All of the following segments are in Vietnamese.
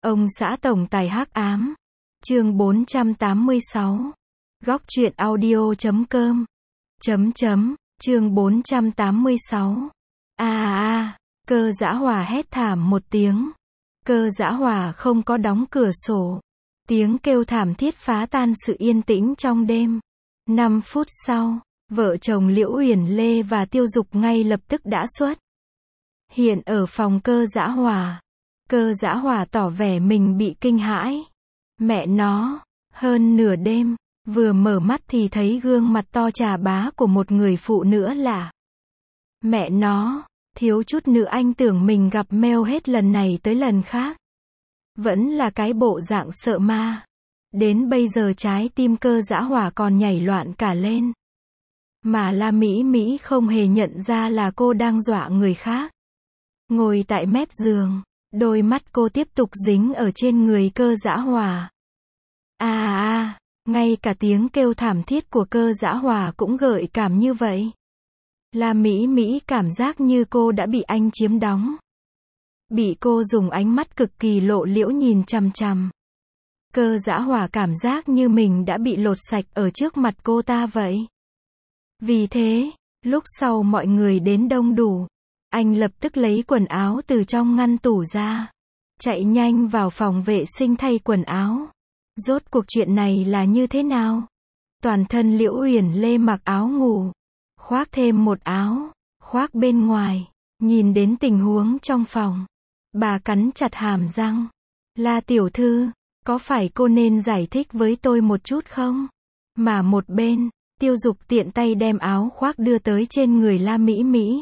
Ông xã tổng tài hắc ám. Chương 486. Góc truyện audio.com. Chương 486. Cơ dã hỏa hét thảm một tiếng. Cơ dã hỏa không có đóng cửa sổ. Tiếng kêu thảm thiết phá tan sự yên tĩnh trong đêm. 5 phút sau, vợ chồng Liễu Uyển Lê và Tiêu Dục ngay lập tức đã xuất hiện ở phòng cơ dã hỏa. Cơ dã hỏa tỏ vẻ mình bị kinh hãi. Mẹ nó, hơn nửa đêm, vừa mở mắt thì thấy gương mặt to trà bá của một người phụ nữ lạ. Mẹ nó, thiếu chút nữa anh tưởng mình gặp meo hết lần này tới lần khác. Vẫn là cái bộ dạng sợ ma. Đến bây giờ trái tim cơ dã hỏa còn nhảy loạn cả lên. Mà La Mỹ Mỹ không hề nhận ra là cô đang dọa người khác. Ngồi tại mép giường, đôi mắt cô tiếp tục dính ở trên người cơ dã hỏa. Ngay cả tiếng kêu thảm thiết của cơ dã hỏa cũng gợi cảm như vậy. La Mỹ Mỹ cảm giác như cô đã bị anh chiếm đóng. Bị cô dùng ánh mắt cực kỳ lộ liễu nhìn chằm chằm. Cơ dã hỏa cảm giác như mình đã bị lột sạch ở trước mặt cô ta vậy. Vì thế, lúc sau mọi người đến đông đủ, anh lập tức lấy quần áo từ trong ngăn tủ ra. Chạy nhanh vào phòng vệ sinh thay quần áo. Rốt cuộc chuyện này là như thế nào? Toàn thân Liễu Uyển Lê mặc áo ngủ. Khoác thêm một áo, khoác bên ngoài. Nhìn đến tình huống trong phòng. Bà cắn chặt hàm răng. La tiểu thư, có phải cô nên giải thích với tôi một chút không? Mà một bên, Tiêu Dục tiện tay đem áo khoác đưa tới trên người La Mỹ Mỹ.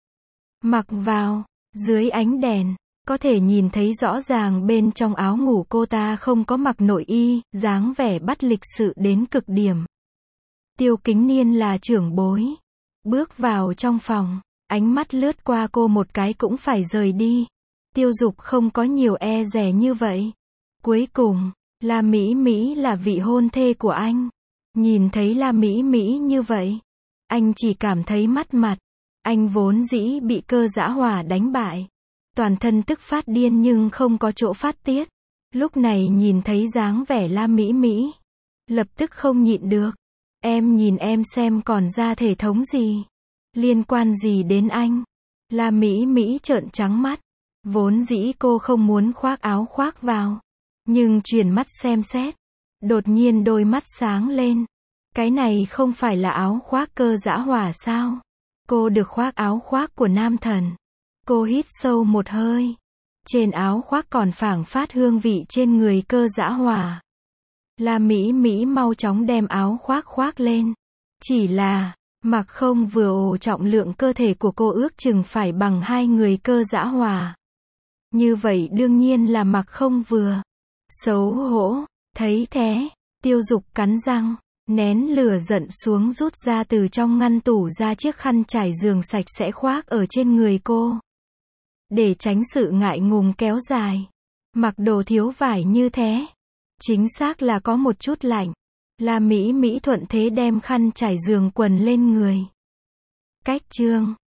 Mặc vào, dưới ánh đèn, có thể nhìn thấy rõ ràng bên trong áo ngủ cô ta không có mặc nội y, dáng vẻ bắt lịch sự đến cực điểm. Tiêu Kính Niên là trưởng bối. Bước vào trong phòng, ánh mắt lướt qua cô một cái cũng phải rời đi. Tiêu Dục không có nhiều e dè như vậy. Cuối cùng, La Mỹ Mỹ là vị hôn thê của anh. Nhìn thấy La Mỹ Mỹ như vậy, anh chỉ cảm thấy mất mặt. Anh vốn dĩ bị cơ dã hỏa đánh bại. Toàn thân tức phát điên nhưng không có chỗ phát tiết. Lúc này nhìn thấy dáng vẻ La Mỹ Mỹ, lập tức không nhịn được. Em nhìn em xem còn ra thể thống gì. Liên quan gì đến anh? La Mỹ Mỹ trợn trắng mắt. Vốn dĩ cô không muốn khoác áo khoác vào. Nhưng chuyển mắt xem xét. Đột nhiên đôi mắt sáng lên. Cái này không phải là áo khoác cơ dã hỏa sao? Cô được khoác áo khoác của nam thần. Cô hít sâu một hơi. Trên áo khoác còn phảng phát hương vị trên người cơ dã hỏa. La Mỹ Mỹ mau chóng đem áo khoác khoác lên. Chỉ là, mặc không vừa ổ trọng lượng cơ thể của cô ước chừng phải bằng 2 người cơ dã hỏa. Như vậy đương nhiên là mặc không vừa. Xấu hổ, thấy thế, Tiêu Dục cắn răng, nén lửa giận xuống rút ra từ trong ngăn tủ ra chiếc khăn trải giường sạch sẽ khoác ở trên người cô. Để tránh sự ngại ngùng kéo dài. Mặc đồ thiếu vải như thế. Chính xác là có một chút lạnh. La Mỹ Mỹ thuận thế đem khăn trải giường quần lên người. Cách chương